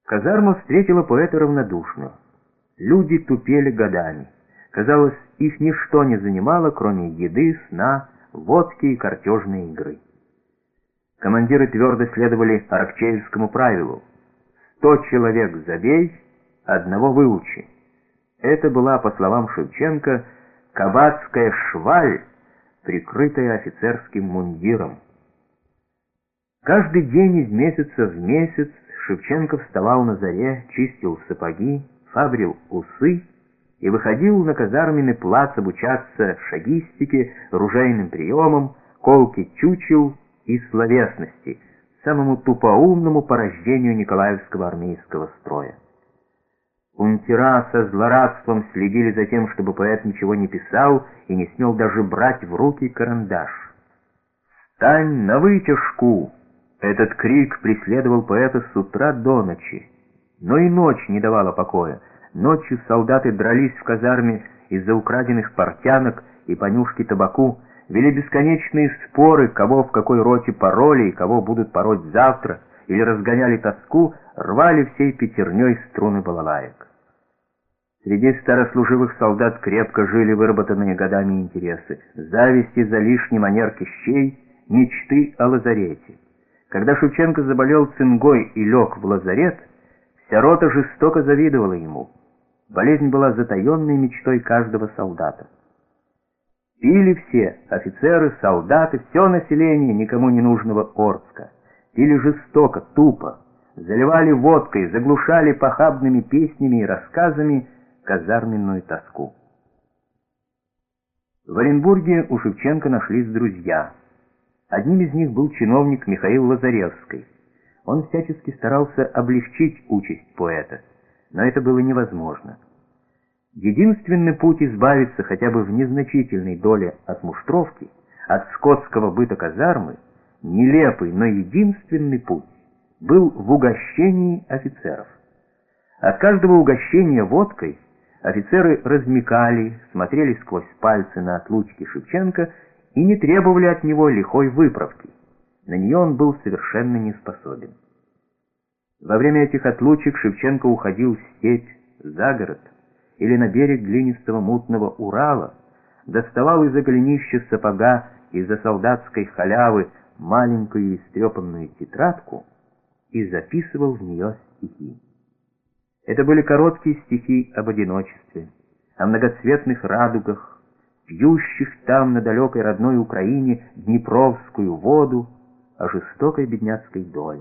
Казарма встретила поэта равнодушно. Люди тупели годами. Казалось, их ничто не занимало, кроме еды, сна, водки и картежной игры. Командиры твердо следовали аракчеевскому правилу: 100 человек забей, одного выучи. Это была, по словам Шевченко, кабацкая шваль, прикрытая офицерским мундиром. Каждый день из месяца в месяц Шевченко вставал на заре, чистил сапоги, фабрил усы и выходил на казарменный плац обучаться шагистике, ружейным приемам, колке чучел и словесности, самому тупоумному порождению Николаевского армейского строя. Унтера со злорадством следили за тем, чтобы поэт ничего не писал и не смел даже брать в руки карандаш. «Встань на вытяжку!» Этот крик преследовал поэта с утра до ночи. Но и ночь не давала покоя. Ночью солдаты дрались в казарме из-за украденных портянок и понюшки табаку, вели бесконечные споры, кого в какой роте пороли и кого будут пороть завтра, или разгоняли тоску, рвали всей пятерней струны балалаек. Среди старослуживых солдат крепко жили выработанные годами интересы, зависть из-за лишней манер кищей, мечты о лазарете. Когда Шевченко заболел цингой и лег в лазарет, вся рота жестоко завидовала ему. Болезнь была затаенной мечтой каждого солдата. Пили все, офицеры, солдаты, все население никому не нужного Орска. Пили жестоко, тупо, заливали водкой, заглушали похабными песнями и рассказами казарменную тоску. В Оренбурге у Шевченко нашлись друзья. Одним из них был чиновник Михаил Лазаревский. Он всячески старался облегчить участь поэта, но это было невозможно. Единственный путь избавиться хотя бы в незначительной доле от муштровки, от скотского быта казармы, нелепый, но единственный путь, был в угощении офицеров. От каждого угощения водкой офицеры размякали, смотрели сквозь пальцы на отлучки Шевченко и не требовали от него лихой выправки. На нее он был совершенно не способен. Во время этих отлучек Шевченко уходил в степь, за город или на берег глинистого мутного Урала, доставал из-за голенища сапога, из-за солдатской халявы маленькую истрепанную тетрадку и записывал в нее стихи. Это были короткие стихи об одиночестве, о многоцветных радугах, пьющих там на далекой родной Украине днепровскую воду, о жестокой бедняцкой доле.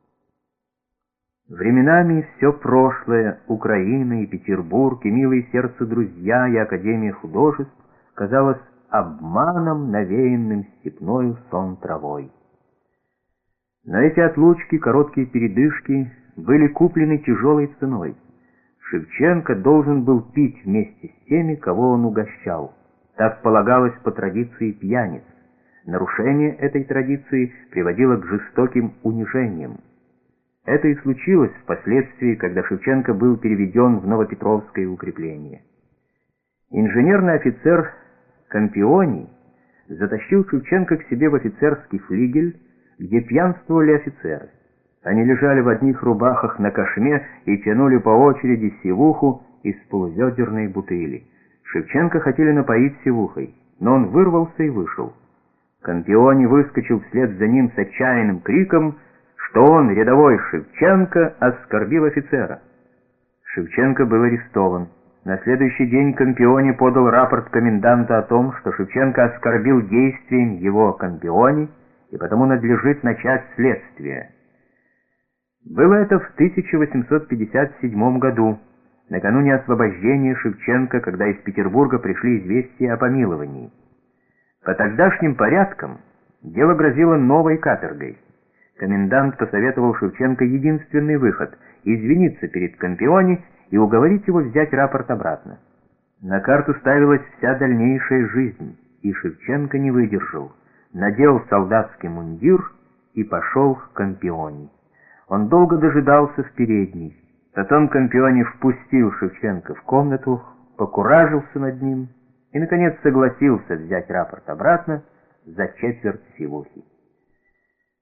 Временами все прошлое, Украина и Петербург, и милые сердцу друзья, и Академия художеств, казалось обманом, навеянным степною сон травой. Но эти отлучки, короткие передышки были куплены тяжелой ценой. Шевченко должен был пить вместе с теми, кого он угощал. Так полагалось по традиции пьяниц. Нарушение этой традиции приводило к жестоким унижениям. Это и случилось впоследствии, когда Шевченко был переведен в Новопетровское укрепление. Инженерный офицер Кампиони затащил Шевченко к себе в офицерский флигель, где пьянствовали офицеры. Они лежали в одних рубахах на кошме и тянули по очереди сивуху из полуведерной бутыли. Шевченко хотели напоить сивухой, но он вырвался и вышел. Кампиони выскочил вслед за ним с отчаянным криком, что он, рядовой Шевченко, оскорбил офицера. Шевченко был арестован. На следующий день Кампиони подал рапорт коменданту о том, что Шевченко оскорбил действием его Кампиони, и потому надлежит начать следствие. Было это в 1857 году, накануне освобождения Шевченко, когда из Петербурга пришли известия о помиловании. По тогдашним порядкам дело грозило новой каторгой. Комендант посоветовал Шевченко единственный выход — извиниться перед Кампиони и уговорить его взять рапорт обратно. На карту ставилась вся дальнейшая жизнь, и Шевченко не выдержал, надел солдатский мундир и пошел к Кампиони. Он долго дожидался в передней. Потом Кампиони впустил Шевченко в комнату, покуражился над ним и, наконец, согласился взять рапорт обратно за четверть сивухи.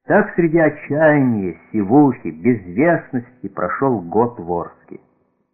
Так среди отчаяния, сивухи, безвестности прошел год в Орске.